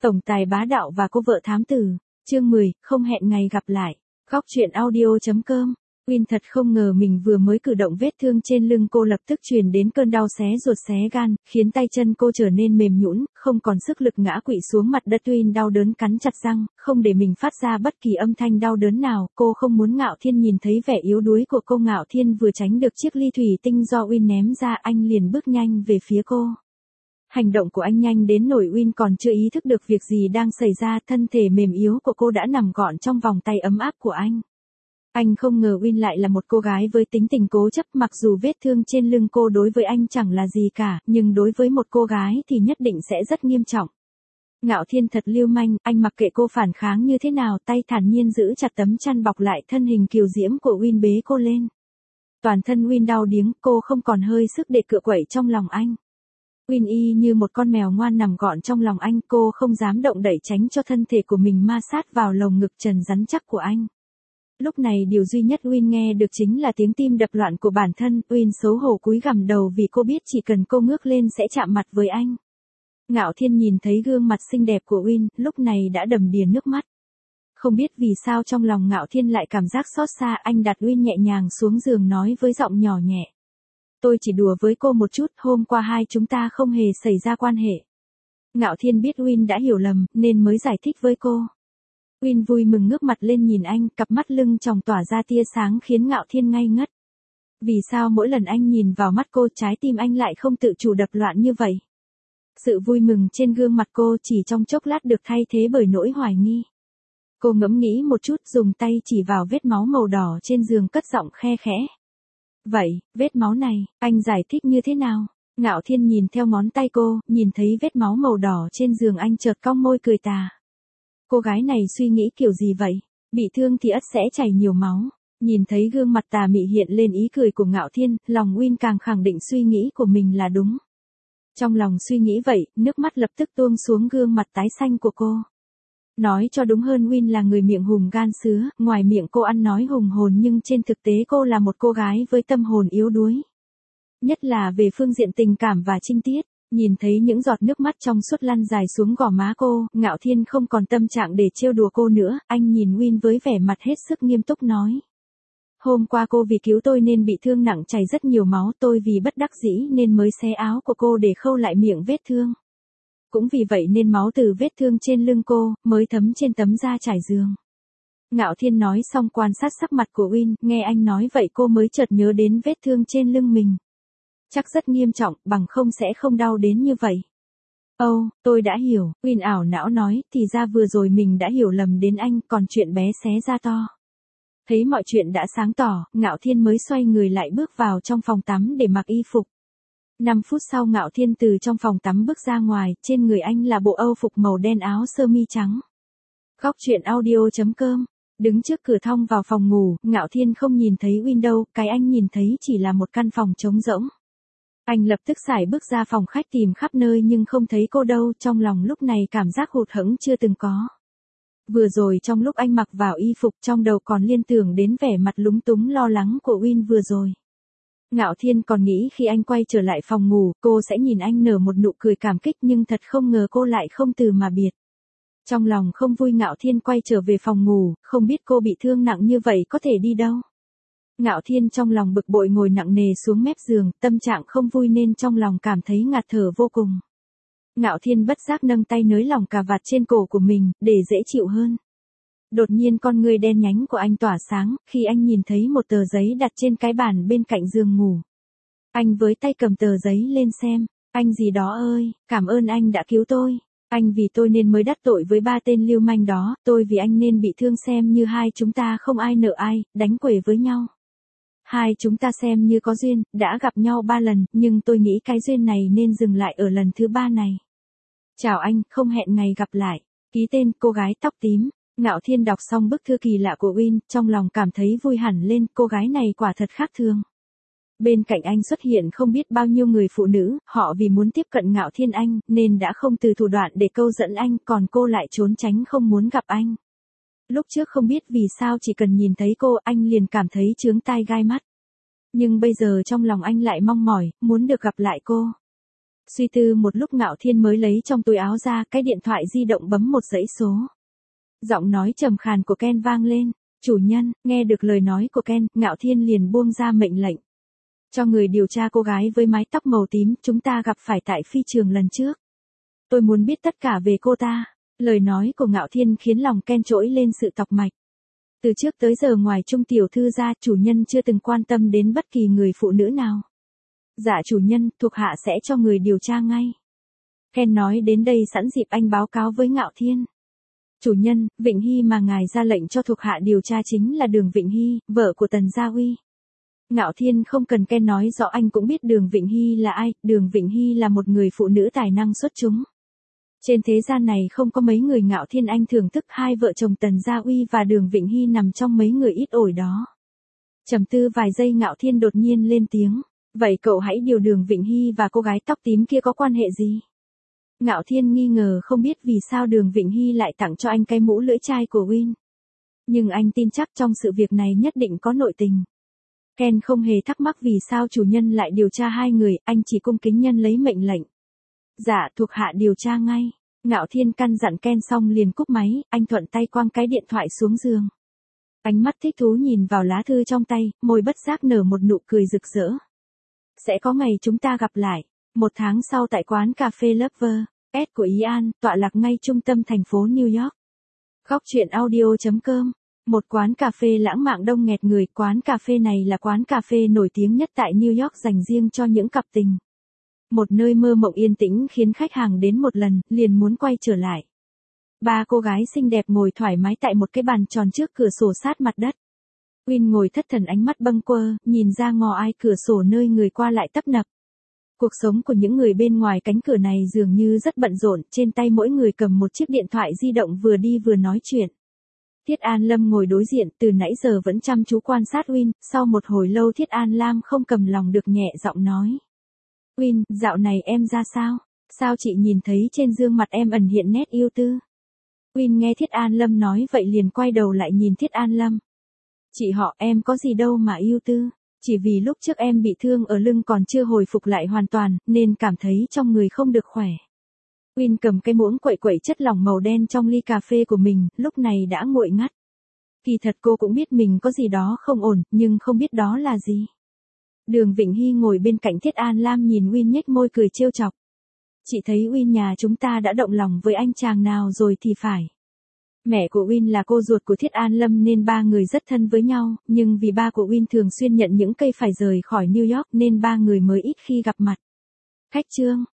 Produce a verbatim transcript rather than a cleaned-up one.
Tổng tài bá đạo và cô vợ thám tử, chương mười, không hẹn ngày gặp lại. Góc truyện audio.com. Uyên thật không ngờ mình vừa mới cử động vết thương trên lưng cô lập tức truyền đến cơn đau xé ruột xé gan, khiến tay chân cô trở nên mềm nhũn, không còn sức lực ngã quỵ xuống mặt đất. Uyên đau đớn cắn chặt răng, không để mình phát ra bất kỳ âm thanh đau đớn nào. Cô không muốn Ngạo Thiên nhìn thấy vẻ yếu đuối của cô. Ngạo Thiên vừa tránh được chiếc ly thủy tinh do Uyên ném ra, anh liền bước nhanh về phía cô. Hành động của anh nhanh đến nỗi Uyên còn chưa ý thức được việc gì đang xảy ra, thân thể mềm yếu của cô đã nằm gọn trong vòng tay ấm áp của anh. Anh không ngờ Uyên lại là một cô gái với tính tình cố chấp, mặc dù vết thương trên lưng cô đối với anh chẳng là gì cả, nhưng đối với một cô gái thì nhất định sẽ rất nghiêm trọng. Ngạo Thiên thật lưu manh, anh mặc kệ cô phản kháng như thế nào, tay thản nhiên giữ chặt tấm chăn bọc lại thân hình kiều diễm của Uyên, bế cô lên. Toàn thân Uyên đau điếng, cô không còn hơi sức để cựa quậy trong lòng anh. Uyên y như một con mèo ngoan nằm gọn trong lòng anh, cô không dám động đậy tránh cho thân thể của mình ma sát vào lồng ngực trần rắn chắc của anh. Lúc này điều duy nhất Uyên nghe được chính là tiếng tim đập loạn của bản thân. Uyên xấu hổ cúi gằm đầu vì cô biết chỉ cần cô ngước lên sẽ chạm mặt với anh. Ngạo Thiên nhìn thấy gương mặt xinh đẹp của Uyên, lúc này đã đầm đìa nước mắt. Không biết vì sao trong lòng Ngạo Thiên lại cảm giác xót xa, anh đặt Uyên nhẹ nhàng xuống giường nói với giọng nhỏ nhẹ. Tôi chỉ đùa với cô một chút, hôm qua hai chúng ta không hề xảy ra quan hệ. Ngạo Thiên biết Uyên đã hiểu lầm, nên mới giải thích với cô. Uyên vui mừng ngước mặt lên nhìn anh, cặp mắt lưng tròng tỏa ra tia sáng khiến Ngạo Thiên ngây ngất. Vì sao mỗi lần anh nhìn vào mắt cô, trái tim anh lại không tự chủ đập loạn như vậy? Sự vui mừng trên gương mặt cô chỉ trong chốc lát được thay thế bởi nỗi hoài nghi. Cô ngẫm nghĩ một chút, dùng tay chỉ vào vết máu màu đỏ trên giường, cất giọng khe khẽ. Vậy, vết máu này, anh giải thích như thế nào? Ngạo Thiên nhìn theo ngón tay cô, nhìn thấy vết máu màu đỏ trên giường, anh chợt cong môi cười tà. Cô gái này suy nghĩ kiểu gì vậy? Bị thương thì ắt sẽ chảy nhiều máu. Nhìn thấy gương mặt tà mị hiện lên ý cười của Ngạo Thiên, lòng Uyên càng khẳng định suy nghĩ của mình là đúng. Trong lòng suy nghĩ vậy, nước mắt lập tức tuôn xuống gương mặt tái xanh của cô. Nói cho đúng hơn, Uyên là người miệng hùm gan sứa, ngoài miệng cô ăn nói hùng hồn nhưng trên thực tế cô là một cô gái với tâm hồn yếu đuối. Nhất là về phương diện tình cảm và trinh tiết. Nhìn thấy những giọt nước mắt trong suốt lăn dài xuống gò má cô, Ngạo Thiên không còn tâm trạng để trêu đùa cô nữa, anh nhìn Uyên với vẻ mặt hết sức nghiêm túc nói. Hôm qua cô vì cứu tôi nên bị thương nặng, chảy rất nhiều máu, tôi vì bất đắc dĩ nên mới xé áo của cô để khâu lại miệng vết thương. Cũng vì vậy nên máu từ vết thương trên lưng cô mới thấm trên tấm da trải giường. Ngạo Thiên nói xong quan sát sắc mặt của Uyên, nghe anh nói vậy cô mới chợt nhớ đến vết thương trên lưng mình. Chắc rất nghiêm trọng, bằng không sẽ không đau đến như vậy. Ồ, oh, tôi đã hiểu, Uyên ảo não nói, thì ra vừa rồi mình đã hiểu lầm đến anh, còn chuyện bé xé ra to. Thấy mọi chuyện đã sáng tỏ, Ngạo Thiên mới xoay người lại bước vào trong phòng tắm để mặc y phục. năm phút sau Ngạo Thiên từ trong phòng tắm bước ra ngoài, trên người anh là bộ âu phục màu đen, áo sơ mi trắng. Góc truyện audio.com. Đứng trước cửa thong vào phòng ngủ, Ngạo Thiên không nhìn thấy Uyên đâu, cái anh nhìn thấy chỉ là một căn phòng trống rỗng. Anh lập tức sải bước ra phòng khách tìm khắp nơi nhưng không thấy cô đâu, trong lòng lúc này cảm giác hụt hẫng chưa từng có. Vừa rồi trong lúc anh mặc vào y phục, trong đầu còn liên tưởng đến vẻ mặt lúng túng lo lắng của Uyên vừa rồi. Ngạo Thiên còn nghĩ khi anh quay trở lại phòng ngủ, cô sẽ nhìn anh nở một nụ cười cảm kích, nhưng thật không ngờ cô lại không từ mà biệt. Trong lòng không vui, Ngạo Thiên quay trở về phòng ngủ, không biết cô bị thương nặng như vậy có thể đi đâu. Ngạo Thiên trong lòng bực bội ngồi nặng nề xuống mép giường, tâm trạng không vui nên trong lòng cảm thấy ngạt thở vô cùng. Ngạo Thiên bất giác nâng tay nới lỏng cà vạt trên cổ của mình, để dễ chịu hơn. Đột nhiên con ngươi đen nhánh của anh tỏa sáng, khi anh nhìn thấy một tờ giấy đặt trên cái bàn bên cạnh giường ngủ. Anh với tay cầm tờ giấy lên xem, anh gì đó ơi, cảm ơn anh đã cứu tôi. Anh vì tôi nên mới đắc tội với ba tên lưu manh đó, tôi vì anh nên bị thương, xem như hai chúng ta không ai nợ ai, đánh quể với nhau. Hai chúng ta xem như có duyên, đã gặp nhau ba lần, nhưng tôi nghĩ cái duyên này nên dừng lại ở lần thứ ba này. Chào anh, không hẹn ngày gặp lại. Ký tên, cô gái tóc tím. Ngạo Thiên đọc xong bức thư kỳ lạ của Uyên, trong lòng cảm thấy vui hẳn lên, cô gái này quả thật khác thường. Bên cạnh anh xuất hiện không biết bao nhiêu người phụ nữ, họ vì muốn tiếp cận Ngạo Thiên anh, nên đã không từ thủ đoạn để câu dẫn anh, còn cô lại trốn tránh không muốn gặp anh. Lúc trước không biết vì sao chỉ cần nhìn thấy cô, anh liền cảm thấy chướng tai gai mắt. Nhưng bây giờ trong lòng anh lại mong mỏi, muốn được gặp lại cô. Suy tư một lúc Ngạo Thiên mới lấy trong túi áo ra cái điện thoại di động bấm một dãy số. Giọng nói trầm khàn của Ken vang lên. Chủ nhân, nghe được lời nói của Ken, Ngạo Thiên liền buông ra mệnh lệnh. Cho người điều tra cô gái với mái tóc màu tím chúng ta gặp phải tại phi trường lần trước. Tôi muốn biết tất cả về cô ta. Lời nói của Ngạo Thiên khiến lòng Ken trỗi lên sự tọc mạch. Từ trước tới giờ ngoài Trung tiểu thư ra, chủ nhân chưa từng quan tâm đến bất kỳ người phụ nữ nào. Dạ chủ nhân, thuộc hạ sẽ cho người điều tra ngay. Ken nói đến đây sẵn dịp anh báo cáo với Ngạo Thiên. Chủ nhân, Vịnh Hy mà ngài ra lệnh cho thuộc hạ điều tra chính là Đường Vịnh Hy, vợ của Tần Gia Uy. Ngạo Thiên không cần Ken nói rõ anh cũng biết Đường Vịnh Hy là ai, Đường Vịnh Hy là một người phụ nữ tài năng xuất chúng. Trên thế gian này không có mấy người Ngạo Thiên anh thưởng thức, hai vợ chồng Tần Gia Uy và Đường Vịnh Hy nằm trong mấy người ít ỏi đó. Trầm tư vài giây Ngạo Thiên đột nhiên lên tiếng. Vậy cậu hãy điều Đường Vịnh Hy và cô gái tóc tím kia có quan hệ gì? Ngạo Thiên nghi ngờ không biết vì sao Đường Vịnh Hy lại tặng cho anh cái mũ lưỡi chai của Win. Nhưng anh tin chắc trong sự việc này nhất định có nội tình. Ken không hề thắc mắc vì sao chủ nhân lại điều tra hai người, anh chỉ cung kính nhân lấy mệnh lệnh. Dạ, thuộc hạ điều tra ngay. Ngạo Thiên căn dặn Ken xong liền cúp máy, anh thuận tay quăng cái điện thoại xuống giường. Ánh mắt thích thú nhìn vào lá thư trong tay, môi bất giác nở một nụ cười rực rỡ. Sẽ có ngày chúng ta gặp lại. Một tháng sau tại quán cà phê Lover, S của Ý An, tọa lạc ngay trung tâm thành phố New York. Góc truyện audio chấm com. Một quán cà phê lãng mạn đông nghẹt người. Quán cà phê này là quán cà phê nổi tiếng nhất tại New York dành riêng cho những cặp tình. Một nơi mơ mộng yên tĩnh khiến khách hàng đến một lần, liền muốn quay trở lại. Ba cô gái xinh đẹp ngồi thoải mái tại một cái bàn tròn trước cửa sổ sát mặt đất. Win ngồi thất thần ánh mắt bâng quơ, nhìn ra ngò ai cửa sổ nơi người qua lại tấp nập. Cuộc sống của những người bên ngoài cánh cửa này dường như rất bận rộn, trên tay mỗi người cầm một chiếc điện thoại di động vừa đi vừa nói chuyện. Thiết An Lâm ngồi đối diện từ nãy giờ vẫn chăm chú quan sát Win, sau một hồi lâu Thiết An Lam không cầm lòng được nhẹ giọng nói. Win, dạo này em ra sao? Sao chị nhìn thấy trên gương mặt em ẩn hiện nét yêu tư? Win nghe Thiết An Lâm nói vậy liền quay đầu lại nhìn Thiết An Lâm. Chị họ em có gì đâu mà yêu tư, chỉ vì lúc trước em bị thương ở lưng còn chưa hồi phục lại hoàn toàn, nên cảm thấy trong người không được khỏe. Win cầm cái muỗng quậy quậy chất lỏng màu đen trong ly cà phê của mình, lúc này đã nguội ngắt. Kỳ thật cô cũng biết mình có gì đó không ổn, nhưng không biết đó là gì. Đường Vịnh Hy ngồi bên cạnh Thiết An Lam nhìn Win nhếch môi cười trêu chọc. Chị thấy Win nhà chúng ta đã động lòng với anh chàng nào rồi thì phải. Mẹ của Win là cô ruột của Thiết An Lâm nên ba người rất thân với nhau, nhưng vì ba của Win thường xuyên nhận những cây phải rời khỏi New York nên ba người mới ít khi gặp mặt. Khách trương,